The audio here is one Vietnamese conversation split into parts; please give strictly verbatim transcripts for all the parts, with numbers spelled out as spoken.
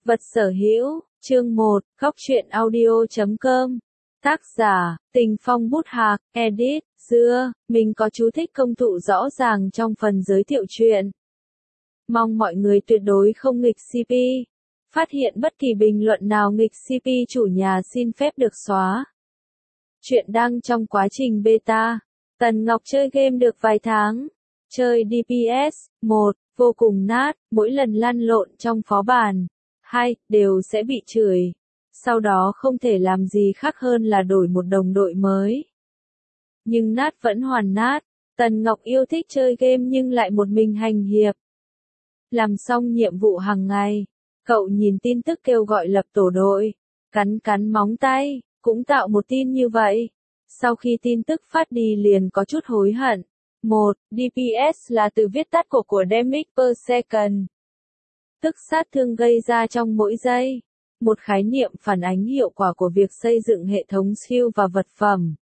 Vật sở hữu, chương một, góc truyện audio chấm com. Tác giả, Tình Phong Bút Hạc, edit, dưa, mình có chú thích công thụ rõ ràng trong phần giới thiệu truyện. Mong mọi người tuyệt đối không nghịch xê pê. Phát hiện bất kỳ bình luận nào nghịch xê pê chủ nhà xin phép được xóa. Chuyện đang trong quá trình beta. Tần Ngọc chơi game được vài tháng. Chơi đê pê ét, một, vô cùng nát, mỗi lần lăn lộn trong phó bản. hai, đều sẽ bị chửi. Sau đó không thể làm gì khác hơn là đổi một đồng đội mới. Nhưng nát vẫn hoàn nát. Tần Ngọc yêu thích chơi game nhưng lại một mình hành hiệp. Làm xong nhiệm vụ hàng ngày, cậu nhìn tin tức kêu gọi lập tổ đội, cắn cắn móng tay, cũng tạo một tin như vậy. Sau khi tin tức phát đi liền có chút hối hận. một. đê pê ét là từ viết tắt của của Damage per Second, tức sát thương gây ra trong mỗi giây. Một khái niệm phản ánh hiệu quả của việc xây dựng hệ thống skill và vật phẩm.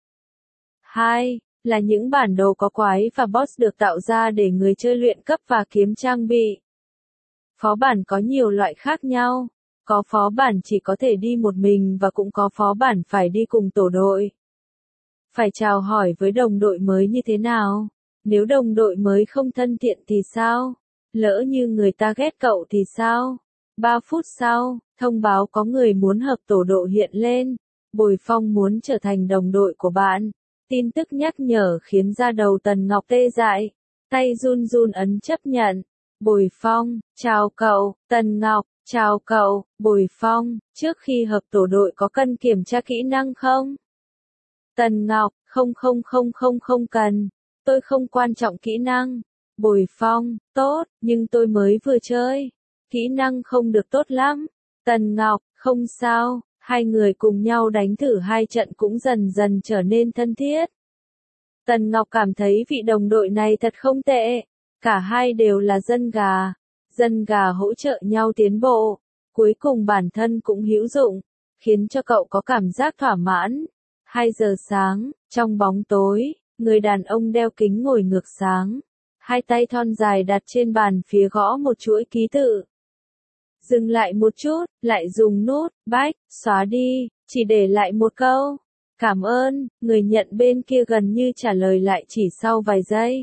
hai. Là những bản đồ có quái và boss được tạo ra để người chơi luyện cấp và kiếm trang bị. Phó bản có nhiều loại khác nhau. Có phó bản chỉ có thể đi một mình và cũng có phó bản phải đi cùng tổ đội. Phải chào hỏi với đồng đội mới như thế nào? Nếu đồng đội mới không thân thiện thì sao? Lỡ như người ta ghét cậu thì sao? ba phút sau, thông báo có người muốn hợp tổ đội hiện lên. Bồi Phong muốn trở thành đồng đội của bạn. Tin tức nhắc nhở khiến da đầu Tần Ngọc tê dại. Tay run run ấn chấp nhận. Bồi Phong, chào cậu. Tần Ngọc, chào cậu. Bồi Phong, trước khi hợp tổ đội có cần kiểm tra kỹ năng không? Tần Ngọc, không không không không không cần. Tôi không quan trọng kỹ năng. Bồi Phong, tốt, nhưng tôi mới vừa chơi. Kỹ năng không được tốt lắm. Tần Ngọc, không sao, hai người cùng nhau đánh thử hai trận cũng dần dần trở nên thân thiết. Tần Ngọc cảm thấy vị đồng đội này thật không tệ. Cả hai đều là dân gà. Dân gà hỗ trợ nhau tiến bộ. Cuối cùng bản thân cũng hữu dụng, khiến cho cậu có cảm giác thỏa mãn. hai giờ sáng, trong bóng tối, người đàn ông đeo kính ngồi ngược sáng. Hai tay thon dài đặt trên bàn phía gõ một chuỗi ký tự. Dừng lại một chút, lại dùng nút, back, xóa đi, chỉ để lại một câu. Cảm ơn, người nhận bên kia gần như trả lời lại chỉ sau vài giây.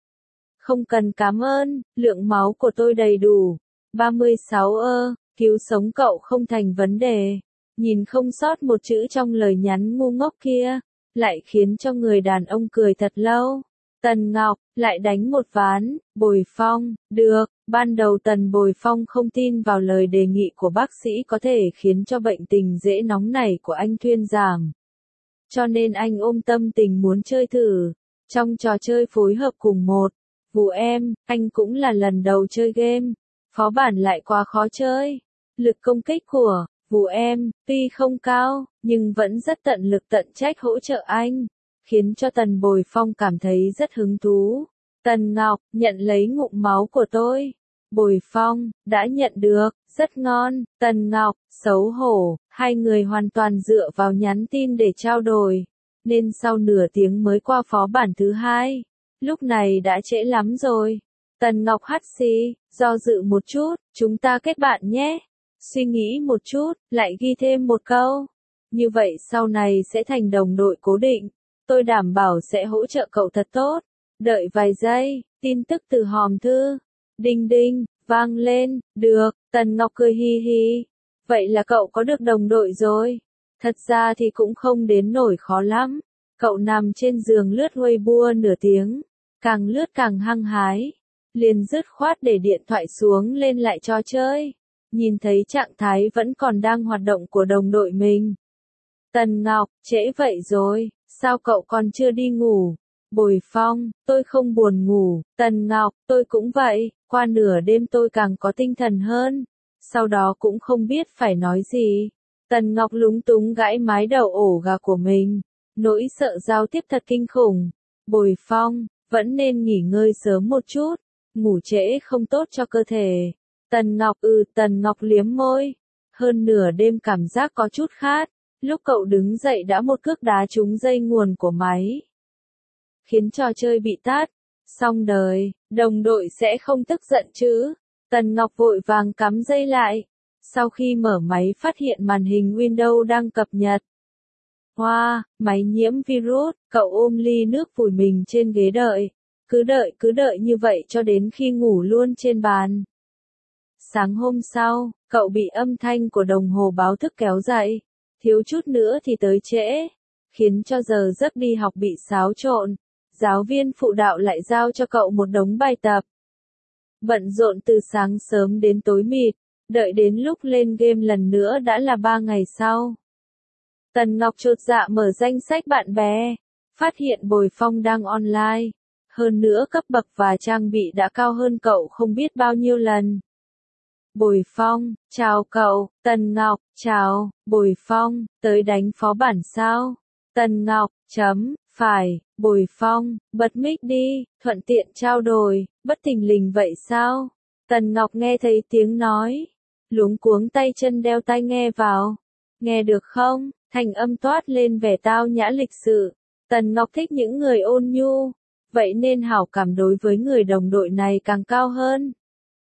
Không cần cảm ơn, lượng máu của tôi đầy đủ. ba mươi sáu ơ, cứu sống cậu không thành vấn đề. Nhìn không sót một chữ trong lời nhắn ngu ngốc kia, lại khiến cho người đàn ông cười thật lâu. Tần Ngọc, lại đánh một ván. Bồi Phong, được. Ban đầu Tần Bồi Phong không tin vào lời đề nghị của bác sĩ có thể khiến cho bệnh tình dễ nóng nảy của anh thuyên giảm. Cho nên anh ôm tâm tình muốn chơi thử. Trong trò chơi phối hợp cùng một vụ em, anh cũng là lần đầu chơi game. Phó bản lại quá khó chơi. Lực công kích của vụ em, tuy không cao, nhưng vẫn rất tận lực tận trách hỗ trợ anh, khiến cho Tần Bồi Phong cảm thấy rất hứng thú. Tần Ngọc, nhận lấy ngụm máu của tôi. Bồi Phong, đã nhận được, rất ngon. Tần Ngọc, xấu hổ, hai người hoàn toàn dựa vào nhắn tin để trao đổi, nên sau nửa tiếng mới qua phó bản thứ hai. Lúc này đã trễ lắm rồi. Tần Ngọc hắt xì, do dự một chút, chúng ta kết bạn nhé. Suy nghĩ một chút, lại ghi thêm một câu. Như vậy sau này sẽ thành đồng đội cố định. Tôi đảm bảo sẽ hỗ trợ cậu thật tốt. Đợi vài giây, tin tức từ hòm thư. Đinh đinh, vang lên, được, Tần Ngọc cười hi hi. Vậy là cậu có được đồng đội rồi. Thật ra thì cũng không đến nổi khó lắm. Cậu nằm trên giường lướt Weibo nửa tiếng. Càng lướt càng hăng hái. Liền dứt khoát để điện thoại xuống lên lại cho chơi. Nhìn thấy trạng thái vẫn còn đang hoạt động của đồng đội mình. Tần Ngọc, trễ vậy rồi, sao cậu còn chưa đi ngủ? Bồi Phong, tôi không buồn ngủ. Tần Ngọc, tôi cũng vậy, qua nửa đêm tôi càng có tinh thần hơn. Sau đó cũng không biết phải nói gì. Tần Ngọc lúng túng gãi mái đầu ổ gà của mình. Nỗi sợ giao tiếp thật kinh khủng. Bồi Phong, vẫn nên nghỉ ngơi sớm một chút. Ngủ trễ không tốt cho cơ thể. Tần Ngọc ừ, Tần Ngọc liếm môi. Hơn nửa đêm cảm giác có chút khát. Lúc cậu đứng dậy đã một cước đá trúng dây nguồn của máy, khiến trò chơi bị tắt. Xong đời, đồng đội sẽ không tức giận chứ? Tần Ngọc vội vàng cắm dây lại. Sau khi mở máy phát hiện màn hình Windows đang cập nhật. Hoa, wow, máy nhiễm virus, cậu ôm ly nước vùi mình trên ghế đợi. Cứ đợi cứ đợi như vậy cho đến khi ngủ luôn trên bàn. Sáng hôm sau, cậu bị âm thanh của đồng hồ báo thức kéo dậy. Thiếu chút nữa thì tới trễ. Khiến cho giờ giấc đi học bị xáo trộn. Giáo viên phụ đạo lại giao cho cậu một đống bài tập. Bận rộn từ sáng sớm đến tối mịt. Đợi đến lúc lên game lần nữa đã là ba ngày sau. Tần Ngọc chột dạ mở danh sách bạn bè. Phát hiện Bồi Phong đang online. Hơn nữa cấp bậc và trang bị đã cao hơn cậu không biết bao nhiêu lần. Bồi Phong, chào cậu. Tần Ngọc, chào. Bồi Phong, tới đánh phó bản sao? Tần Ngọc, chấm, phải. Bồi Phong, bật mic đi, thuận tiện trao đổi, bất thình lình vậy sao? Tần Ngọc nghe thấy tiếng nói. Luống cuống tay chân đeo tai nghe vào. Nghe được không? Thành âm toát lên vẻ tao nhã lịch sự. Tần Ngọc thích những người ôn nhu. Vậy nên hảo cảm đối với người đồng đội này càng cao hơn.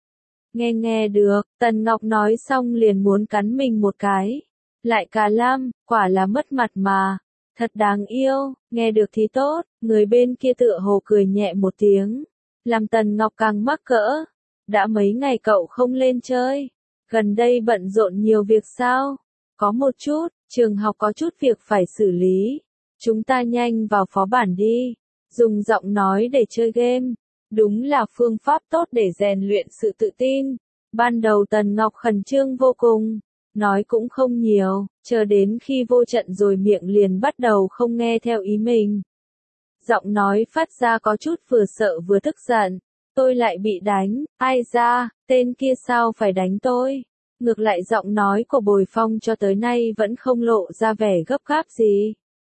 Nghe nghe được, Tần Ngọc nói xong liền muốn cắn mình một cái. Lại cà lam, quả là mất mặt mà. Thật đáng yêu, nghe được thì tốt, người bên kia tựa hồ cười nhẹ một tiếng. Làm Tần Ngọc càng mắc cỡ. Đã mấy ngày cậu không lên chơi. Gần đây bận rộn nhiều việc sao? Có một chút, trường học có chút việc phải xử lý. Chúng ta nhanh vào phó bản đi. Dùng giọng nói để chơi game. Đúng là phương pháp tốt để rèn luyện sự tự tin. Ban đầu Tần Ngọc khẩn trương vô cùng. Nói cũng không nhiều, chờ đến khi vô trận rồi miệng liền bắt đầu không nghe theo ý mình. Giọng nói phát ra có chút vừa sợ vừa tức giận. Tôi lại bị đánh, ai ra, tên kia sao phải đánh tôi? Ngược lại giọng nói của Bồi Phong cho tới nay vẫn không lộ ra vẻ gấp gáp gì.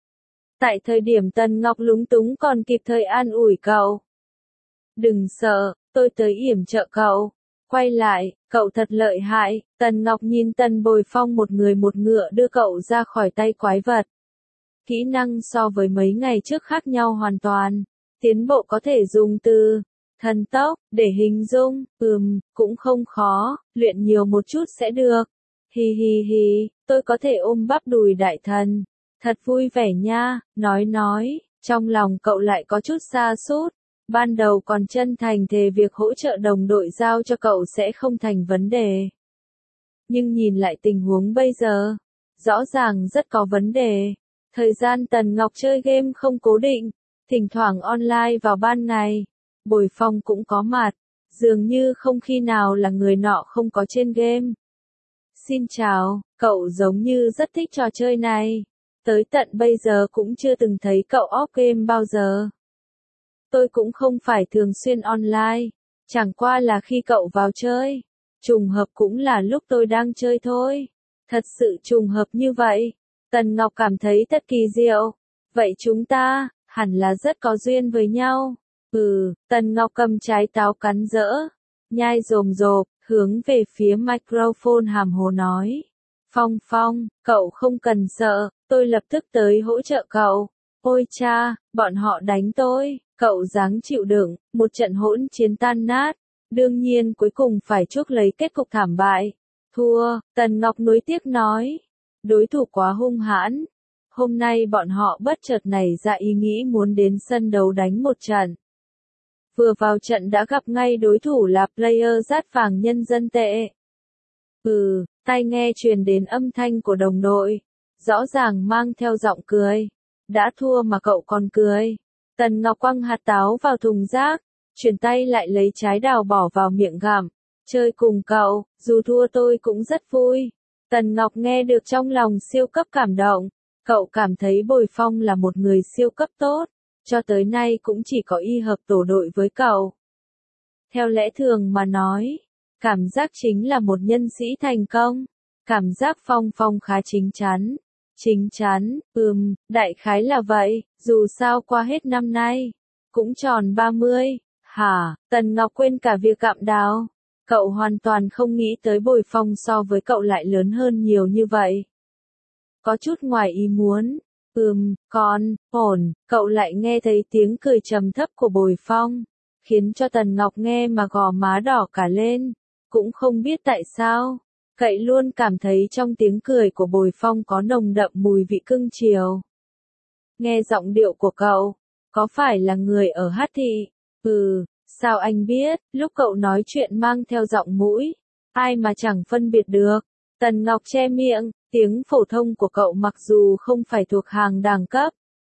Tại thời điểm Tần Ngọc lúng túng còn kịp thời an ủi cậu. Đừng sợ, tôi tới yểm trợ cậu. Quay lại, cậu thật lợi hại. Tần Ngọc nhìn Tần Bồi Phong một người một ngựa đưa cậu ra khỏi tay quái vật. Kỹ năng so với mấy ngày trước khác nhau hoàn toàn. Tiến bộ có thể dùng từ thần tốc để hình dung, ừm, cũng không khó, luyện nhiều một chút sẽ được. Hi hi hi, tôi có thể ôm bắp đùi đại thần. Thật vui vẻ nha, nói nói, trong lòng cậu lại có chút xa sút. Ban đầu còn chân thành thề việc hỗ trợ đồng đội giao cho cậu sẽ không thành vấn đề. Nhưng nhìn lại tình huống bây giờ, rõ ràng rất có vấn đề. Thời gian Tần Ngọc chơi game không cố định, thỉnh thoảng online vào ban ngày. Bồi Phong cũng có mặt, dường như không khi nào là người nọ không có trên game. Xin chào, cậu giống như rất thích trò chơi này. Tới tận bây giờ cũng chưa từng thấy cậu off game bao giờ. Tôi cũng không phải thường xuyên online, chẳng qua là khi cậu vào chơi. Trùng hợp cũng là lúc tôi đang chơi thôi. Thật sự trùng hợp như vậy. Tần Ngọc cảm thấy thật kỳ diệu. Vậy chúng ta, hẳn là rất có duyên với nhau. Ừ, Tần Ngọc cầm trái táo cắn dỡ, nhai rồm rộp, hướng về phía microphone hàm hồ nói. Phong Phong, cậu không cần sợ, tôi lập tức tới hỗ trợ cậu. Ôi cha, bọn họ đánh tôi, cậu dáng chịu đựng, một trận hỗn chiến tan nát. Đương nhiên cuối cùng phải chuốc lấy kết cục thảm bại. Thua, Tần Ngọc nuối tiếc nói. Đối thủ quá hung hãn. Hôm nay bọn họ bất chợt nảy ra ý nghĩ muốn đến sân đấu đánh một trận. Vừa vào trận đã gặp ngay đối thủ là player dát vàng nhân dân tệ. Ừ, tai nghe truyền đến âm thanh của đồng đội. Rõ ràng mang theo giọng cười. Đã thua mà cậu còn cười. Tần Ngọc quăng hạt táo vào thùng rác. Chuyển tay lại lấy trái đào bỏ vào miệng gặm. Chơi cùng cậu, dù thua tôi cũng rất vui. Tần Ngọc nghe được trong lòng siêu cấp cảm động. Cậu cảm thấy Bồi Phong là một người siêu cấp tốt. Cho tới nay cũng chỉ có y hợp tổ đội với cậu. Theo lẽ thường mà nói, cảm giác chính là một nhân sĩ thành công. Cảm giác Phong Phong khá chính chắn. Chính chắn, ừm, đại khái là vậy, dù sao qua hết năm nay, cũng tròn ba mươi. Hả, Tần Ngọc quên cả việc gặm đào. Cậu hoàn toàn không nghĩ tới Bồi Phong so với cậu lại lớn hơn nhiều như vậy. Có chút ngoài ý muốn. Ừm, còn, ổn, cậu lại nghe thấy tiếng cười trầm thấp của Bồi Phong. Khiến cho Tần Ngọc nghe mà gò má đỏ cả lên. Cũng không biết tại sao. Cậy luôn cảm thấy trong tiếng cười của Bồi Phong có nồng đậm mùi vị cưng chiều. Nghe giọng điệu của cậu, có phải là người ở Hát Thị? Ừ, sao anh biết, lúc cậu nói chuyện mang theo giọng mũi, ai mà chẳng phân biệt được. Tần Ngọc che miệng, tiếng phổ thông của cậu mặc dù không phải thuộc hàng đẳng cấp,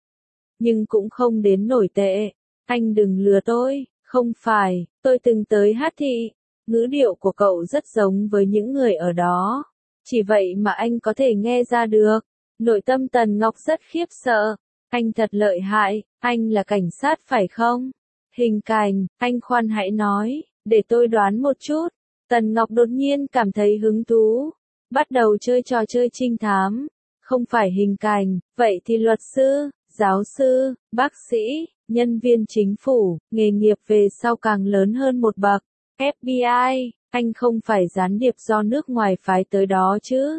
nhưng cũng không đến nổi tệ. Anh đừng lừa tôi, không phải, tôi từng tới Hát Thị. Ngữ điệu của cậu rất giống với những người ở đó. Chỉ vậy mà anh có thể nghe ra được. Nội tâm Tần Ngọc rất khiếp sợ. Anh thật lợi hại, anh là cảnh sát phải không? Hình Cảnh, anh khoan hãy nói, để tôi đoán một chút. Tần Ngọc đột nhiên cảm thấy hứng thú. Bắt đầu chơi trò chơi trinh thám. Không phải Hình Cảnh, vậy thì luật sư, giáo sư, bác sĩ, nhân viên chính phủ, nghề nghiệp về sau càng lớn hơn một bậc. ép bê i, anh không phải gián điệp do nước ngoài phái tới đó chứ?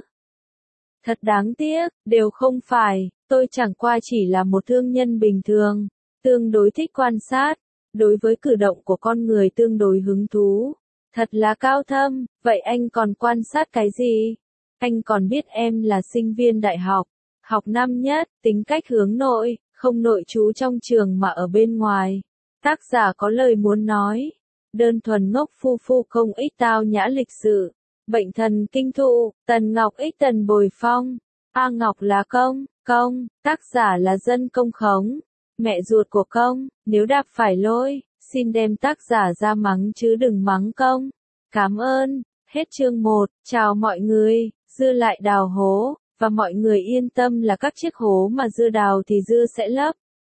Thật đáng tiếc, đều không phải, tôi chẳng qua chỉ là một thương nhân bình thường, tương đối thích quan sát, đối với cử động của con người tương đối hứng thú. Thật là cao thâm, vậy anh còn quan sát cái gì? Anh còn biết em là sinh viên đại học, học năm nhất, tính cách hướng nội, không nội trú trong trường mà ở bên ngoài. Tác giả có lời muốn nói. Đơn thuần ngốc phu phu không ích tao nhã lịch sự. Bệnh thần kinh thụ, Tần Ngọc ích Tần Bồi Phong. A Ngọc là công, công, tác giả là dân công khống. Mẹ ruột của công, nếu đạp phải lỗi, xin đem tác giả ra mắng chứ đừng mắng công. Cảm ơn. Hết chương một, chào mọi người, dưa lại đào hố, và mọi người yên tâm là các chiếc hố mà dưa đào thì dưa sẽ lấp.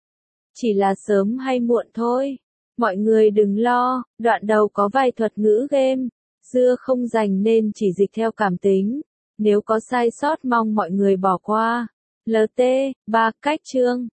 Chỉ là sớm hay muộn thôi. Mọi người đừng lo, đoạn đầu có vài thuật ngữ game, dưa không dành nên chỉ dịch theo cảm tính. Nếu có sai sót mong mọi người bỏ qua. lờ tê, ba, cách chương.